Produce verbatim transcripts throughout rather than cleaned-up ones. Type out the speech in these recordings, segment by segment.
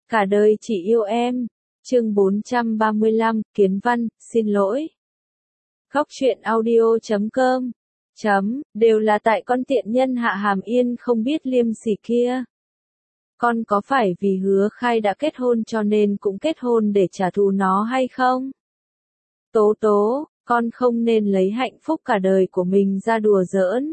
Cả đời chỉ yêu em. Chương bốn trăm ba mươi lăm, Kiến Văn, xin lỗi. Góc truyện audio chấm com. Chấm, đều là tại con tiện nhân Hạ Hàm Yên không biết liêm sỉ kia. Con có phải vì Hứa Khai đã kết hôn cho nên cũng kết hôn để trả thù nó hay không? Tố tố, con không nên lấy hạnh phúc cả đời của mình ra đùa giỡn.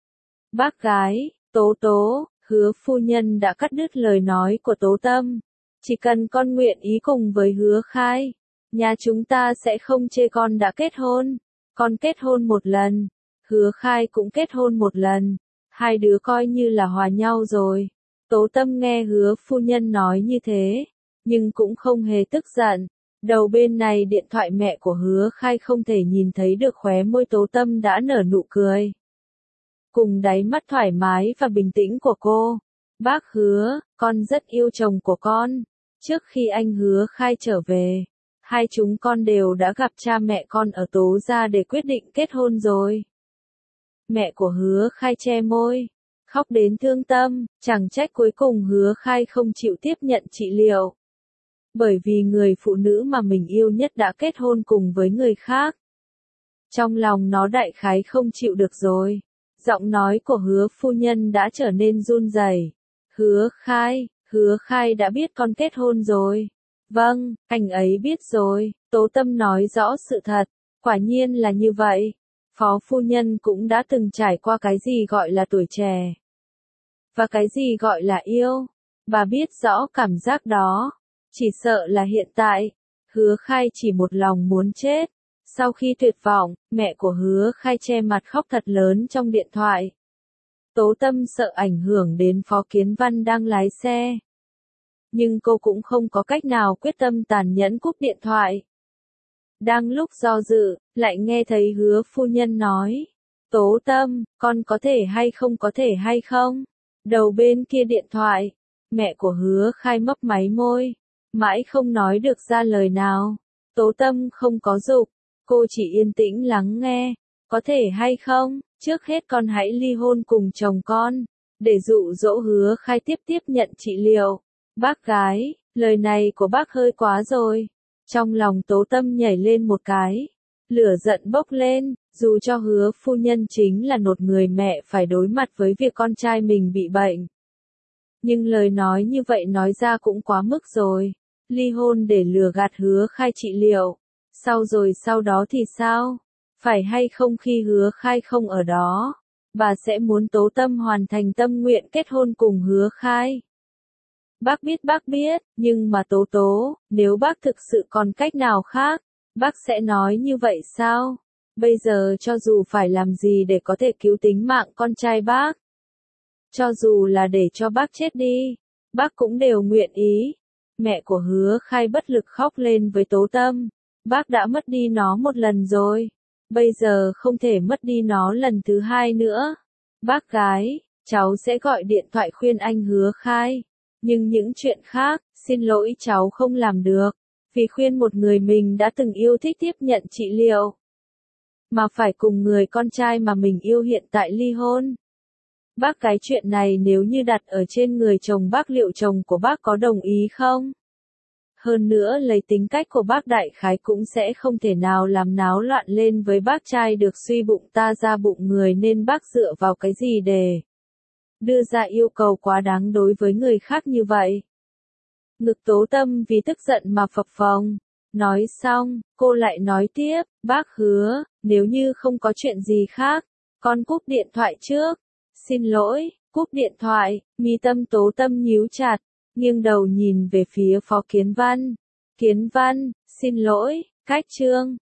Bác gái, tố tố, Hứa phu nhân đã cắt đứt lời nói của Tố Tâm. Chỉ cần con nguyện ý cùng với Hứa Khai, nhà chúng ta sẽ không chê con đã kết hôn. Con kết hôn một lần, Hứa Khai cũng kết hôn một lần, hai đứa coi như là hòa nhau rồi. Tố Tâm nghe Hứa phu nhân nói như thế, nhưng cũng không hề tức giận. Đầu bên này điện thoại mẹ của Hứa Khai không thể nhìn thấy được khóe môi Tố Tâm đã nở nụ cười. Cùng đáy mắt thoải mái và bình tĩnh của cô. Bác Hứa, con rất yêu chồng của con. Trước khi anh Hứa Khai trở về, hai chúng con đều đã gặp cha mẹ con ở Tố gia để quyết định kết hôn rồi. Mẹ của Hứa Khai che môi, khóc đến thương tâm, chẳng trách cuối cùng Hứa Khai không chịu tiếp nhận trị liệu. Bởi vì người phụ nữ mà mình yêu nhất đã kết hôn cùng với người khác. Trong lòng nó đại khái không chịu được rồi. Giọng nói của Hứa phu nhân đã trở nên run rẩy. Hứa Khai, Hứa Khai đã biết con kết hôn rồi. Vâng, anh ấy biết rồi. Tố Tâm nói rõ sự thật. Quả nhiên là như vậy. Phó phu nhân cũng đã từng trải qua cái gì gọi là tuổi trẻ. Và cái gì gọi là yêu. Bà biết rõ cảm giác đó. Chỉ sợ là hiện tại, Hứa Khai chỉ một lòng muốn chết. Sau khi tuyệt vọng, mẹ của Hứa Khai che mặt khóc thật lớn trong điện thoại. Tố Tâm sợ ảnh hưởng đến Phó Kiến Văn đang lái xe. Nhưng cô cũng không có cách nào quyết tâm tàn nhẫn cúp điện thoại. Đang lúc do dự, lại nghe thấy Hứa phu nhân nói. Tố Tâm, con có thể hay không có thể hay không? Đầu bên kia điện thoại, mẹ của Hứa Khai mấp máy môi. Mãi không nói được ra lời nào. Tố Tâm không có dục. Cô chỉ yên tĩnh lắng nghe. Có thể hay không, trước hết con hãy ly hôn cùng chồng con. Để dụ dỗ Hứa Khai tiếp tiếp nhận trị liệu. Bác gái, lời này của bác hơi quá rồi. Trong lòng Tố Tâm nhảy lên một cái. Lửa giận bốc lên, dù cho Hứa phu nhân chính là một người mẹ phải đối mặt với việc con trai mình bị bệnh. Nhưng lời nói như vậy nói ra cũng quá mức rồi. Ly hôn để lừa gạt Hứa Khai trị liệu. Sau rồi sau đó thì sao? Phải hay không khi Hứa Khai không ở đó, bà sẽ muốn Tố Tâm hoàn thành tâm nguyện kết hôn cùng Hứa Khai. Bác biết bác biết, nhưng mà Tố Tố, nếu bác thực sự còn cách nào khác, bác sẽ nói như vậy sao? Bây giờ cho dù phải làm gì để có thể cứu tính mạng con trai bác, cho dù là để cho bác chết đi, bác cũng đều nguyện ý. Mẹ của Hứa Khai bất lực khóc lên với Tố Tâm. Bác đã mất đi nó một lần rồi. Bây giờ không thể mất đi nó lần thứ hai nữa. Bác gái, cháu sẽ gọi điện thoại khuyên anh Hứa Khai. Nhưng những chuyện khác, xin lỗi cháu không làm được. Vì khuyên một người mình đã từng yêu thích tiếp nhận trị liệu. Mà phải cùng người con trai mà mình yêu hiện tại ly hôn. Bác cái chuyện này nếu như đặt ở trên người chồng bác liệu chồng của bác có đồng ý không? Hơn nữa lấy tính cách của bác đại khái cũng sẽ không thể nào làm náo loạn lên với bác trai được suy bụng ta ra bụng người nên bác dựa vào cái gì để đưa ra yêu cầu quá đáng đối với người khác như vậy. Ngực Tố Tâm vì tức giận mà phập phồng. Nói xong, cô lại nói tiếp, bác Hứa, nếu như không có chuyện gì khác, con cúp điện thoại trước. Xin lỗi, cúp điện thoại, mi tâm Tố Tâm nhíu chặt, nghiêng đầu nhìn về phía Phó Kiến Văn. Kiến Văn, xin lỗi, cách chương.